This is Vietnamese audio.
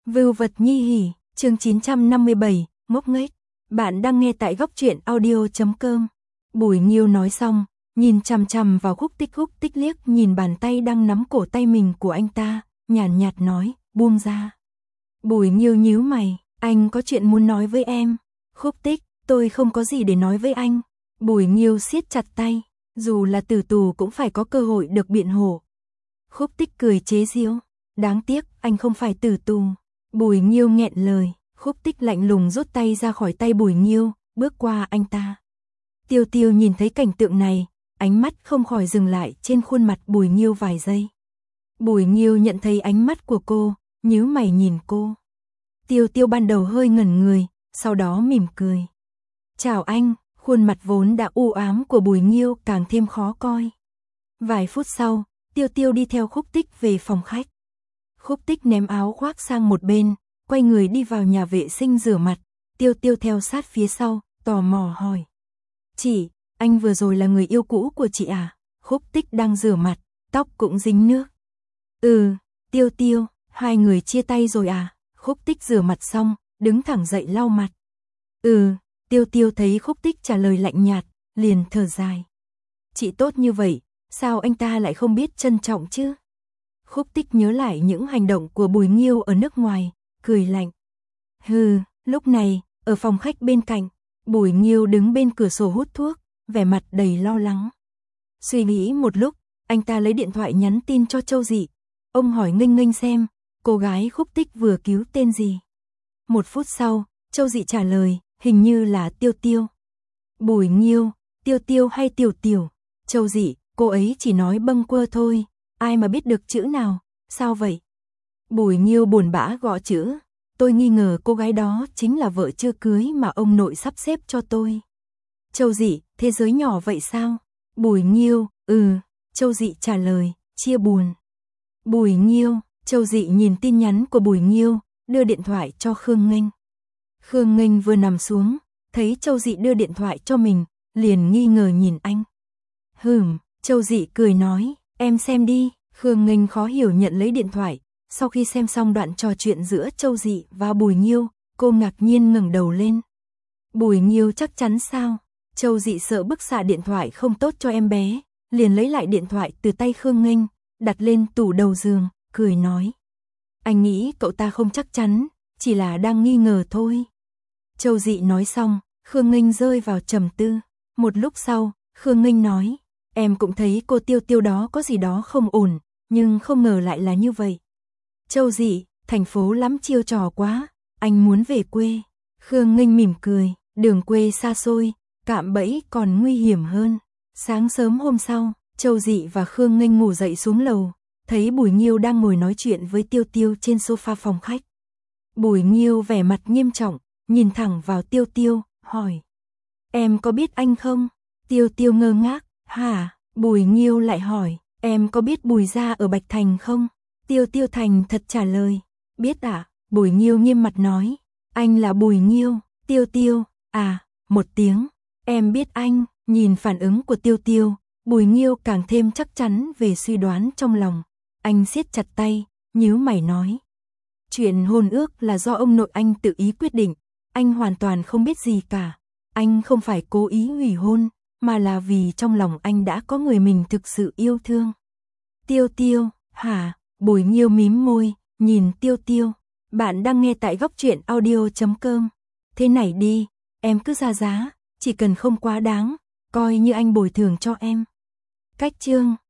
Vưu vật nhi hỉ, chương 957, ngốc nghếch. Bạn đang nghe tại góc truyện audio.com. Bùi Nghiêu nói xong, nhìn chằm chằm vào Khúc Tích liếc nhìn bàn tay đang nắm cổ tay mình của anh ta, nhàn nhạt nói, buông ra. Bùi Nghiêu nhíu mày, anh có chuyện muốn nói với em. Khúc Tích, tôi không có gì để nói với anh. Bùi Nghiêu siết chặt tay, dù là tử tù cũng phải có cơ hội được biện hộ. Khúc Tích cười chế giễu, đáng tiếc anh không phải tử tù. Bùi Nghiêu nghẹn lời, Khúc Tích lạnh lùng rút tay ra khỏi tay Bùi Nghiêu, bước qua anh ta. Tiêu Tiêu nhìn thấy cảnh tượng này, ánh mắt không khỏi dừng lại trên khuôn mặt Bùi Nghiêu vài giây. Bùi Nghiêu nhận thấy ánh mắt của cô, nhíu mày nhìn cô. Tiêu Tiêu ban đầu hơi ngẩn người, sau đó mỉm cười. Chào anh, khuôn mặt vốn đã u ám của Bùi Nghiêu càng thêm khó coi. Vài phút sau, Tiêu Tiêu đi theo Khúc Tích về phòng khách. Khúc Tích ném áo khoác sang một bên, quay người đi vào nhà vệ sinh rửa mặt. Tiêu Tiêu theo sát phía sau, tò mò hỏi. Chị, anh vừa rồi là người yêu cũ của chị à? Khúc Tích đang rửa mặt, tóc cũng dính nước. Tiêu Tiêu, hai người chia tay rồi à? Khúc Tích rửa mặt xong, đứng thẳng dậy lau mặt. Tiêu Tiêu thấy Khúc Tích trả lời lạnh nhạt, liền thở dài. Chị tốt như vậy, sao anh ta lại không biết trân trọng chứ? Khúc Tích nhớ lại những hành động của Bùi Nghiêu ở nước ngoài, cười lạnh. Lúc này, ở phòng khách bên cạnh, Bùi Nghiêu đứng bên cửa sổ hút thuốc, vẻ mặt đầy lo lắng. Suy nghĩ một lúc, anh ta lấy điện thoại nhắn tin cho Châu Dị. Ông hỏi nghênh xem, cô gái Khúc Tích vừa cứu tên gì. 1 phút sau, Châu Dị trả lời, hình như là Tiêu Tiêu. Bùi Nghiêu, Tiêu Tiêu hay Tiểu Tiểu? Châu Dị, cô ấy chỉ nói bâng quơ thôi, ai mà biết được chữ nào, sao vậy? Bùi Nghiêu buồn bã gõ chữ, tôi nghi ngờ cô gái đó chính là vợ chưa cưới mà ông nội sắp xếp cho tôi. Châu Dị, thế giới nhỏ vậy sao? Bùi Nghiêu, Châu Dị trả lời, chia buồn. Bùi Nghiêu, Châu Dị nhìn tin nhắn của Bùi Nghiêu, đưa điện thoại cho Khương Nghênh. Khương Nghênh vừa nằm xuống, thấy Châu Dị đưa điện thoại cho mình, liền nghi ngờ nhìn anh. Châu Dị cười nói, em xem đi. Khương Nghênh khó hiểu nhận lấy điện thoại. Sau khi xem xong đoạn trò chuyện giữa Châu Dị và Bùi Nghiêu, cô ngạc nhiên ngẩng đầu lên. Bùi Nghiêu chắc chắn sao? Châu Dị sợ bức xạ điện thoại không tốt cho em bé, liền lấy lại điện thoại từ tay Khương Nghênh, đặt lên tủ đầu giường, cười nói. Anh nghĩ cậu ta không chắc chắn, chỉ là đang nghi ngờ thôi. Châu Dị nói xong, Khương Nghênh rơi vào trầm tư. Một lúc sau, Khương Nghênh nói, em cũng thấy cô Tiêu Tiêu đó có gì đó không ổn, nhưng không ngờ lại là như vậy. Châu Dị, thành phố lắm chiêu trò quá, anh muốn về quê. Khương Nghênh mỉm cười, đường quê xa xôi, cạm bẫy còn nguy hiểm hơn. Sáng sớm hôm sau, Châu Dị và Khương Nghênh ngủ dậy xuống lầu, thấy Bùi Nghiêu đang ngồi nói chuyện với Tiêu Tiêu trên sofa phòng khách. Bùi Nghiêu vẻ mặt nghiêm trọng, nhìn thẳng vào Tiêu Tiêu, hỏi. Em có biết anh không? Tiêu Tiêu ngơ ngác, hả? Bùi Nghiêu lại hỏi, em có biết Bùi gia ở Bạch Thành không? Tiêu Tiêu thành thật trả lời, biết ạ. Bùi Nghiêu nghiêm mặt nói, anh là Bùi Nghiêu. Tiêu Tiêu, một tiếng, em biết anh. Nhìn phản ứng của Tiêu Tiêu, Bùi Nghiêu càng thêm chắc chắn về suy đoán trong lòng. Anh siết chặt tay, nhíu mày nói. Chuyện hôn ước là do ông nội anh tự ý quyết định, anh hoàn toàn không biết gì cả. Anh không phải cố ý hủy hôn, mà là vì trong lòng anh đã có người mình thực sự yêu thương. Tiêu Tiêu, hả? Bùi Nghiêu mím môi, nhìn Tiêu Tiêu. Bạn đang nghe tại góc truyện audio.com. Thế này đi, em cứ ra giá, chỉ cần không quá đáng, coi như anh bồi thường cho em. Cách chương